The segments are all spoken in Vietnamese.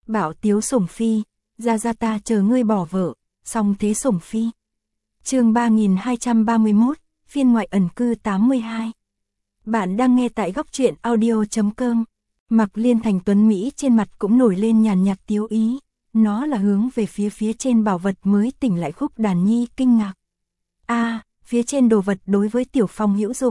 Bảo tiếu sủng phi, ra ta chờ ngươi bỏ vợ, song thế sủng phi. Chương 3231, phiên ngoại ẩn cư 82. Bạn đang nghe tại góc truyện audio.com. Mặc Liên Thành tuấn Mỹ trên mặt cũng nổi lên nhàn nhạt tiếu ý, nó là hướng về phía trên bảo vật mới tỉnh lại. Khúc Đàn Nhi kinh ngạc. Phía trên đồ vật đối với Tiểu Phong hữu dụng.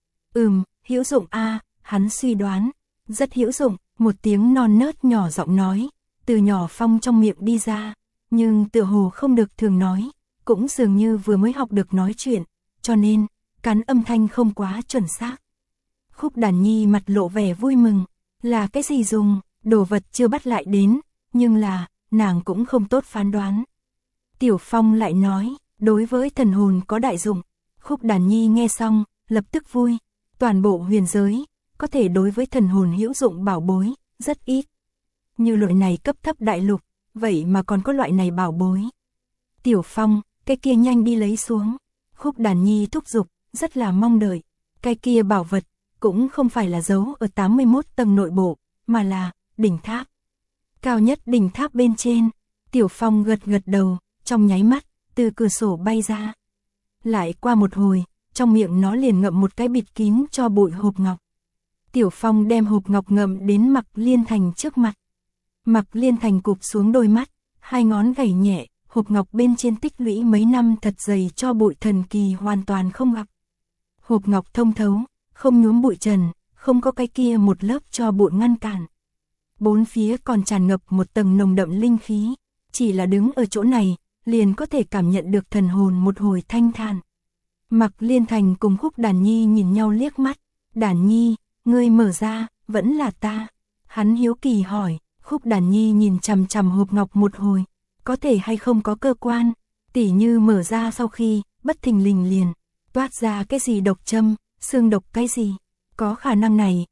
Hữu dụng hắn suy đoán, rất hữu dụng, một tiếng non nớt nhỏ giọng nói, từ nhỏ Phong trong miệng đi ra, nhưng tựa hồ không được thường nói, cũng dường như vừa mới học được nói chuyện, cho nên, cắn âm thanh không quá chuẩn xác. Khúc Đàn Nhi mặt lộ vẻ vui mừng, là cái gì dùng, đồ vật chưa bắt lại đến, nhưng là, nàng cũng không tốt phán đoán. Tiểu Phong lại nói, đối với thần hồn có đại dụng. Khúc Đàn Nhi nghe xong, lập tức vui, toàn bộ huyền giới, có thể đối với thần hồn hữu dụng bảo bối, rất ít. Như loại này cấp thấp đại lục, vậy mà còn có loại này bảo bối. Tiểu Phong, cái kia nhanh đi lấy xuống. Khúc Đàn Nhi thúc giục, rất là mong đợi. Cái kia bảo vật, cũng không phải là giấu ở 81 tầng nội bộ, mà là đỉnh tháp. Cao nhất đỉnh tháp bên trên, Tiểu Phong gật đầu, trong nháy mắt, từ cửa sổ bay ra. Lại qua một hồi, trong miệng nó liền ngậm một cái bịt kín cho bụi hộp ngọc. Tiểu Phong đem hộp ngọc ngậm đến Mặc Liên Thành trước mặt. Mặc Liên Thành cụp xuống đôi mắt, hai ngón gảy nhẹ, hộp ngọc bên trên tích lũy mấy năm thật dày cho bụi thần kỳ hoàn toàn không gặp. Hộp ngọc thông thấu, không nhuốm bụi trần, không có cái kia một lớp cho bụi ngăn cản. Bốn phía còn tràn ngập một tầng nồng đậm linh khí, chỉ là đứng ở chỗ này, liền có thể cảm nhận được thần hồn một hồi thanh thản. Mặc Liên Thành cùng Khúc Đàn Nhi nhìn nhau liếc mắt, Đàn Nhi, ngươi mở ra, vẫn là ta. Hắn hiếu kỳ hỏi, Khúc Đàn Nhi nhìn chằm chằm hộp ngọc một hồi, có thể hay không có cơ quan, tỉ như mở ra sau khi, bất thình lình liền, toát ra cái gì độc châm, xương độc cái gì, có khả năng này,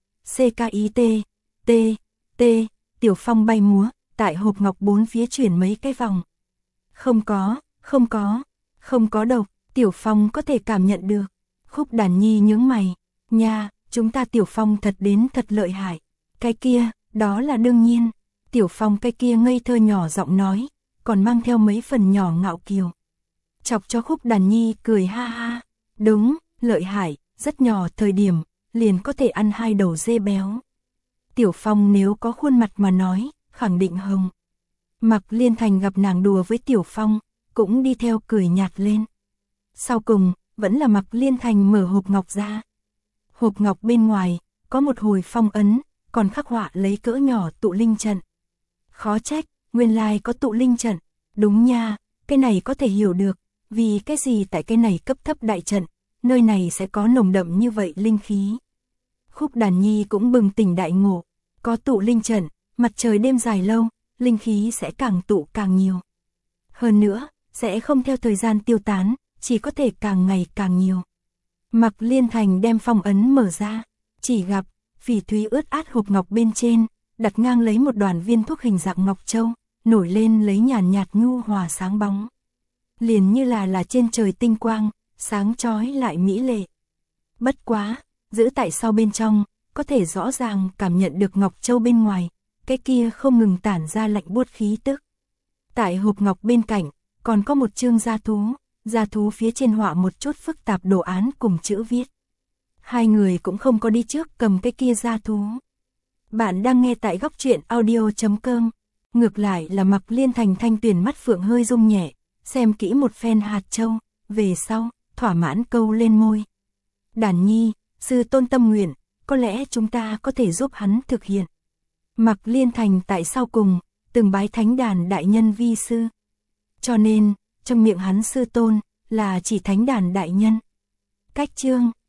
CKIT, Tiểu Phong bay múa, tại hộp ngọc bốn phía chuyển mấy cái vòng. Không có độc, Tiểu Phong có thể cảm nhận được. Khúc Đàn Nhi nhướng mày, nha, chúng ta Tiểu Phong thật đến thật lợi hại. Cái kia, đó là đương nhiên. Tiểu Phong cái kia ngây thơ nhỏ giọng nói, còn mang theo mấy phần nhỏ ngạo kiều. Chọc cho Khúc Đàn Nhi cười ha ha, đúng, lợi hại, rất nhỏ thời điểm, liền có thể ăn 2 đầu dê béo. Tiểu Phong nếu có khuôn mặt mà nói, khẳng định hồng. Mặc Liên Thành gặp nàng đùa với Tiểu Phong, cũng đi theo cười nhạt lên. Sau cùng, vẫn là Mặc Liên Thành mở hộp ngọc ra. Hộp ngọc bên ngoài, có một hồi phong ấn, còn khắc họa lấy cỡ nhỏ tụ linh trận. Khó trách, nguyên lai có tụ linh trận. Đúng nha, cái này có thể hiểu được, vì cái gì tại cái này cấp thấp đại trận, nơi này sẽ có nồng đậm như vậy linh khí. Khúc Đàn Nhi cũng bừng tỉnh đại ngộ, có tụ linh trận, mặt trời đêm dài lâu, linh khí sẽ càng tụ càng nhiều. Hơn nữa, sẽ không theo thời gian tiêu tán, chỉ có thể càng ngày càng nhiều. Mặc Liên Thành đem phong ấn mở ra, chỉ gặp, phỉ thúy ướt át hộp ngọc bên trên, đặt ngang lấy một đoàn viên thuốc hình dạng ngọc châu, nổi lên lấy nhàn nhạt nhu hòa sáng bóng. Liền như là trên trời tinh quang, sáng chói lại mỹ lệ. Bất quá, giữ tại sau bên trong, có thể rõ ràng cảm nhận được ngọc châu bên ngoài, cái kia không ngừng tản ra lạnh buốt khí tức. Tại hộp ngọc bên cạnh, còn có một chương gia thú phía trên họa một chút phức tạp đồ án cùng chữ viết. Hai người cũng không có đi trước cầm cái kia gia thú. Bạn đang nghe tại góc truyện audio.com. Ngược lại là Mặc Liên Thành thanh tuyển mắt phượng hơi rung nhẹ, xem kỹ một phen hạt châu, về sau, thỏa mãn câu lên môi. Đàn Nhi, sư tôn tâm nguyện, có lẽ chúng ta có thể giúp hắn thực hiện. Mặc Liên Thành tại sau cùng, từng bái Thánh Đàn đại nhân vi sư. Cho nên, trong miệng hắn sư tôn, là chỉ Thánh Đàn đại nhân. Cách chương